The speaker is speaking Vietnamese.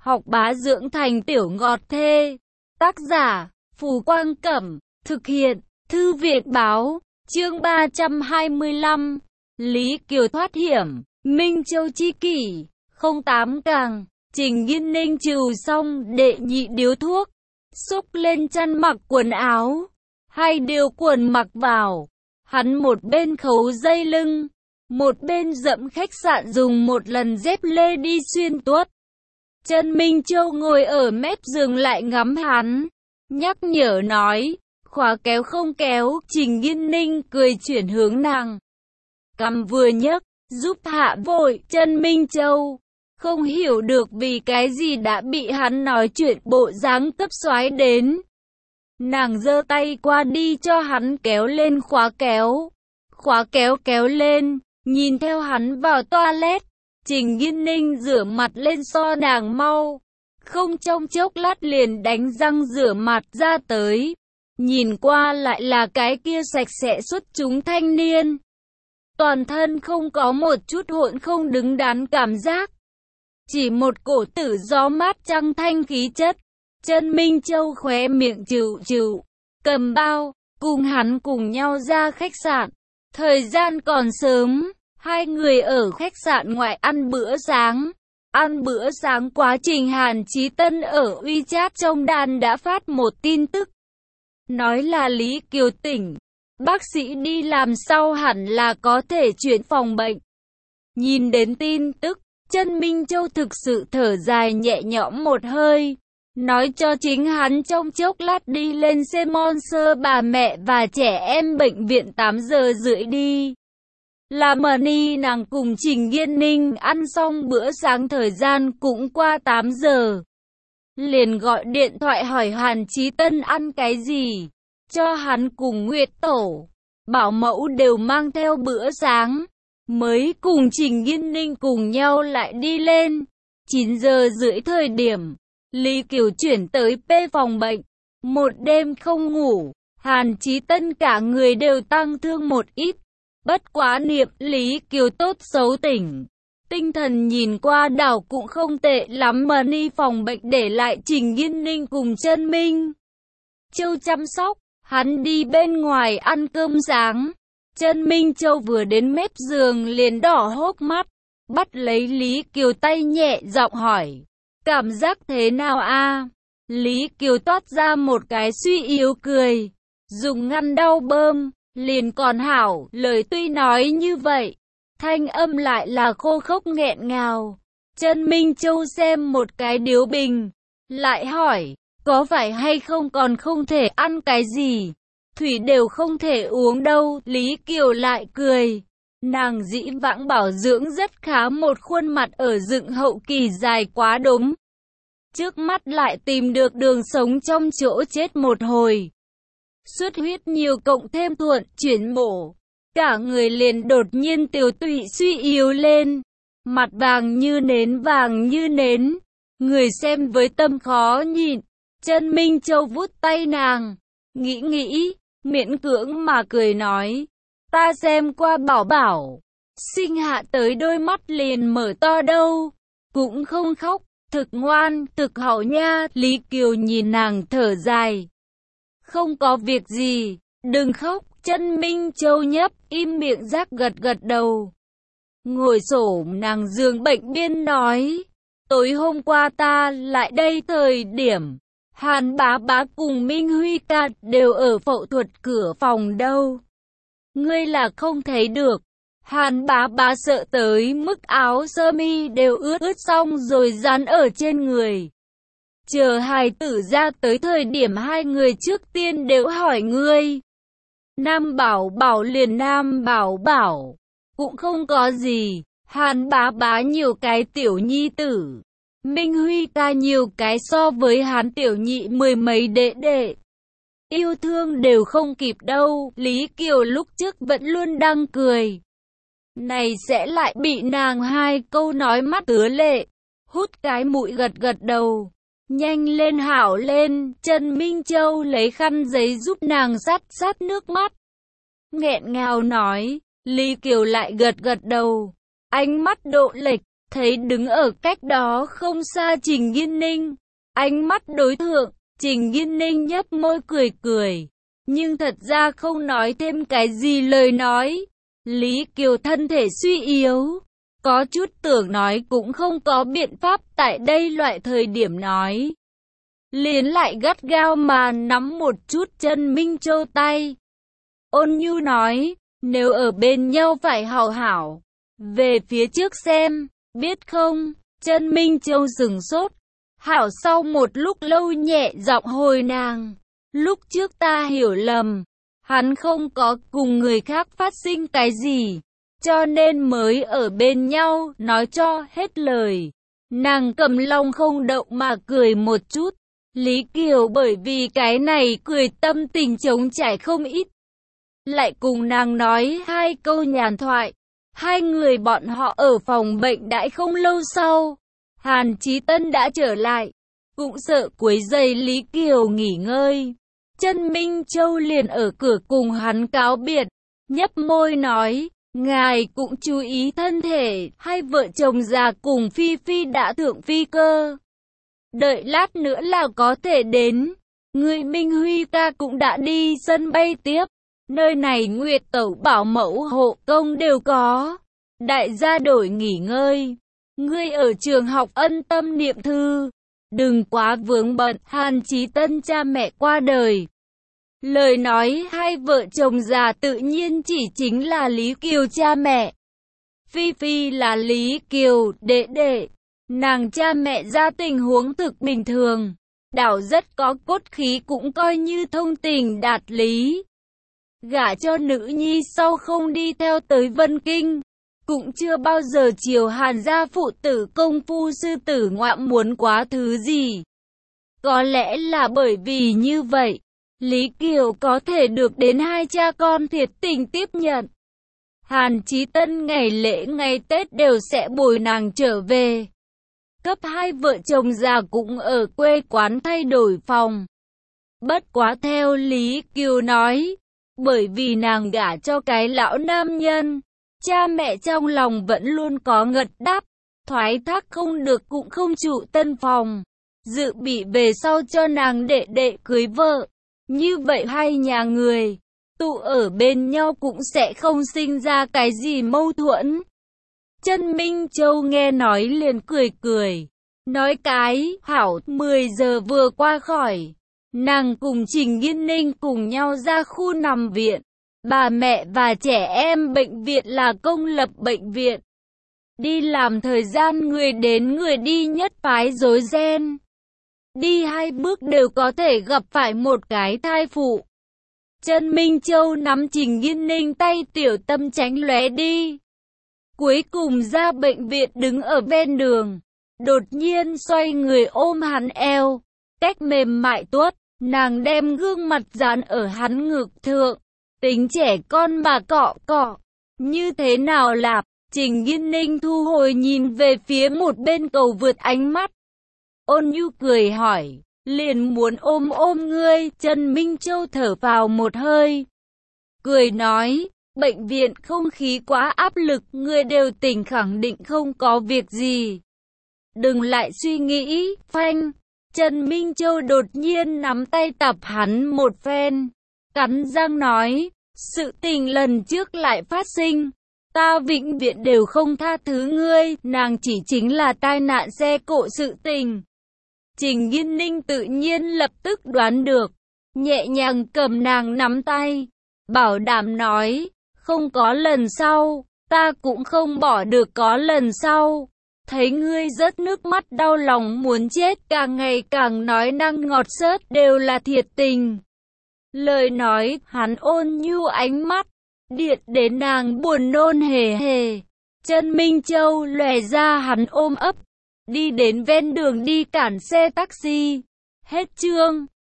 học bá dưỡng thành tiểu ngọt thê. Tác giả, Phù Quang Cẩm, thực hiện, Thư viện Báo, chương 325, Lý Kiều thoát hiểm, Minh Châu chi kỷ, 08 càng, Trình Nghiên Ninh trừ xong đệ nhị điếu thuốc, xúc lên chăn mặc quần áo, hai điều quần mặc vào, hắn một bên khấu dây lưng, một bên dẫm khách sạn dùng một lần dép lê đi xuyên tuốt. Trần Minh Châu ngồi ở mép giường lại ngắm hắn, nhắc nhở nói, khóa kéo không kéo. Trình Nghiên Ninh cười chuyển hướng nàng, cằm vừa nhấc, giúp hạ vội. Trần Minh Châu không hiểu được vì cái gì đã bị hắn nói chuyện bộ dáng cấp soái đến. Nàng giơ tay qua đi cho hắn kéo lên khóa kéo. Khóa kéo kéo lên, nhìn theo hắn vào toilet. Trình Nghiên Ninh rửa mặt lên so nàng mau, không trong chốc lát liền đánh răng rửa mặt ra tới. Nhìn qua lại là cái kia sạch sẽ xuất chúng thanh niên. Toàn thân không có một chút hỗn không đứng đắn cảm giác. Chỉ một cổ tử gió mát trăng thanh khí chất. Trần Minh Châu khóe miệng chịu chịu, cầm bao, cùng hắn cùng nhau ra khách sạn. Thời gian còn sớm, hai người ở khách sạn ngoại ăn bữa sáng. Ăn bữa sáng quá trình Hàn Chí Tân ở WeChat trong đàn đã phát một tin tức. Nói là Lý Kiều tỉnh, bác sĩ đi làm sau hẳn là có thể chuyển phòng bệnh. Nhìn đến tin tức, Trần Minh Châu thực sự thở dài nhẹ nhõm một hơi. Nói cho chính hắn trong chốc lát đi lên xe Monster bà mẹ và trẻ em bệnh viện 8 giờ rưỡi đi. Là Money nàng cùng Trình Nghiên Ninh ăn xong bữa sáng thời gian cũng qua 8 giờ. Liền gọi điện thoại hỏi Hàn Chí Tân ăn cái gì, cho hắn cùng Nguyệt Tổ, bảo mẫu đều mang theo bữa sáng, mới cùng Trình Nghiên Ninh cùng nhau lại đi lên. 9 giờ rưỡi thời điểm, Lý Kiều chuyển tới P phòng bệnh, một đêm không ngủ, Hàn Chí Tân cả người đều tăng thương một ít. Bất quá niệm Lý Kiều tốt xấu tỉnh, tinh thần nhìn qua đảo cũng không tệ lắm. Money phòng bệnh để lại Trình Nghiên Ninh cùng Trần Minh Châu chăm sóc, hắn đi bên ngoài ăn cơm sáng. Trần Minh Châu vừa đến mép giường liền đỏ hốc mắt, bắt lấy Lý Kiều tay nhẹ giọng hỏi, cảm giác thế nào a? Lý Kiều toát ra một cái suy yếu cười, dùng ngăn đau bơm, liền còn hảo. Lời tuy nói như vậy, thanh âm lại là khô khốc nghẹn ngào. Trần Minh Châu xem một cái điếu bình, lại hỏi, có phải hay không còn không thể ăn cái gì, thủy đều không thể uống đâu. Lý Kiều lại cười, nàng dĩ vãng bảo dưỡng rất khá, một khuôn mặt ở dựng hậu kỳ dài quá đốm, trước mắt lại tìm được đường sống trong chỗ chết một hồi. Xuất huyết nhiều cộng thêm thuận chuyển mổ, cả người liền đột nhiên tiều tụy suy yếu lên, mặt vàng như nến, người xem với tâm khó nhịn. Trần Minh Châu vuốt tay nàng, nghĩ, miễn cưỡng mà cười nói, ta xem qua bảo bảo, sinh hạ tới đôi mắt liền mở to đâu, cũng không khóc, thực ngoan, thực hậu nha. Lý Kiều nhìn nàng thở dài, không có việc gì, đừng khóc. Trần Minh Châu nhấp im miệng rác gật đầu. Ngồi xổm nàng giường bệnh biên nói, tối hôm qua ta lại đây thời điểm, Hàn bá bá cùng Minh Huy ca đều ở phẫu thuật cửa phòng đâu. Ngươi là không thấy được. Hàn bá bá sợ tới mức áo sơ mi đều ướt xong rồi dán ở trên người. Chờ hài tử ra tới thời điểm hai người trước tiên đều hỏi ngươi. Nam bảo bảo liền Nam bảo bảo, cũng không có gì. Hàn bá bá nhiều cái tiểu nhi tử, Minh Huy ca nhiều cái so với hắn tiểu nhị mười mấy đệ đệ. Yêu thương đều không kịp đâu. Lý Kiều lúc trước vẫn luôn đang cười, này sẽ lại bị nàng hai câu nói mắt ứa lệ. Hút cái mũi gật đầu, nhanh lên hảo lên. Trần Minh Châu lấy khăn giấy giúp nàng sát nước mắt, nghẹn ngào nói. Lý Kiều lại gật đầu, ánh mắt độ lệch, thấy đứng ở cách đó không xa Trình Nghiên Ninh. Ánh mắt đối thượng, Trình Nghiên Ninh nhếch môi cười cười, nhưng thật ra không nói thêm cái gì lời nói. Lý Kiều thân thể suy yếu, có chút tưởng nói cũng không có biện pháp tại đây loại thời điểm nói. Liền lại gắt gao mà nắm một chút Trần Minh Châu tay. Ôn nhu nói, nếu ở bên nhau phải hảo hảo, về phía trước xem, biết không? Trần Minh Châu sừng sốt, hảo sau một lúc lâu nhẹ giọng hồi nàng. Lúc trước ta hiểu lầm, hắn không có cùng người khác phát sinh cái gì, cho nên mới ở bên nhau, nói cho hết lời. Nàng cầm lòng không đậu mà cười một chút. Lý Kiều bởi vì cái này cười tâm tình trống trải không ít. Lại cùng nàng nói hai câu nhàn thoại. Hai người bọn họ ở phòng bệnh đãi không lâu sau. Hàn Chí Tân đã trở lại, cũng sợ quấy rầy Lý Kiều nghỉ ngơi. Trần Minh Châu liền ở cửa cùng hắn cáo biệt, nhấp môi nói, ngài cũng chú ý thân thể, hai vợ chồng già cùng Phi Phi đã thượng phi cơ. Đợi lát nữa là có thể đến, người Minh Huy ca cũng đã đi sân bay tiếp, nơi này Nguyệt Tẩu bảo mẫu hộ công đều có. Đại gia đổi nghỉ ngơi, ngươi ở trường học ân tâm niệm thư, đừng quá vướng bận. Hàn Chí Tân cha mẹ qua đời. Lời nói hai vợ chồng già tự nhiên chỉ chính là Lý Kiều cha mẹ. Phi Phi là Lý Kiều đệ đệ, nàng cha mẹ ra tình huống thực bình thường, đảo rất có cốt khí cũng coi như thông tình đạt lý. Gả cho nữ nhi sau không đi theo tới Vân Kinh, cũng chưa bao giờ chiều Hàn gia phụ tử công phu sư tử ngoạm muốn quá thứ gì. Có lẽ là bởi vì như vậy, Lý Kiều có thể được đến hai cha con thiệt tình tiếp nhận. Hàn Chí Tân ngày lễ ngày Tết đều sẽ bồi nàng trở về. Cấp hai vợ chồng già cũng ở quê quán thay đổi phòng. Bất quá theo Lý Kiều nói, bởi vì nàng gả cho cái lão nam nhân, cha mẹ trong lòng vẫn luôn có ngật đáp, thoái thác không được cũng không trụ tân phòng, dự bị về sau cho nàng đệ đệ cưới vợ. Như vậy hai nhà người tụ ở bên nhau cũng sẽ không sinh ra cái gì mâu thuẫn. Trần Minh Châu nghe nói liền cười cười, nói cái hảo. 10 giờ vừa qua khỏi, nàng cùng Trình Nghiên Ninh cùng nhau ra khu nằm viện. Bà mẹ và trẻ em bệnh viện là công lập bệnh viện. Đi làm thời gian người đến người đi nhất phái rối ren. Đi hai bước đều có thể gặp phải một cái thai phụ. Trần Minh Châu nắm Trình Nghiên Ninh tay tiểu tâm tránh lóe đi. Cuối cùng ra bệnh viện đứng ở ven đường. Đột nhiên xoay người ôm hắn eo. Cách mềm mại tuốt, nàng đem gương mặt dán ở hắn ngực thượng. Tính trẻ con mà cọ cọ. Như thế nào lạp? Trình Nghiên Ninh thu hồi nhìn về phía một bên cầu vượt ánh mắt. Ôn nhu cười hỏi, liền muốn ôm ngươi. Trần Minh Châu thở vào một hơi, cười nói, bệnh viện không khí quá áp lực, ngươi đều tỉnh khẳng định không có việc gì. Đừng lại suy nghĩ, phanh. Trần Minh Châu đột nhiên nắm tay tập hắn một phen, cắn răng nói, sự tình lần trước lại phát sinh, ta vĩnh viễn đều không tha thứ ngươi, nàng chỉ chính là tai nạn xe cộ sự tình. Trình Nghiên Ninh tự nhiên lập tức đoán được, nhẹ nhàng cầm nàng nắm tay, bảo đảm nói, không có lần sau, ta cũng không bỏ được có lần sau. Thấy ngươi rớt nước mắt đau lòng muốn chết, càng ngày càng nói năng ngọt xớt đều là thiệt tình. Lời nói, hắn ôn nhu ánh mắt, điện đến nàng buồn nôn hề hề. Trần Minh Châu lòe ra hắn ôm ấp, đi đến ven đường đi cản xe taxi. Hết chương.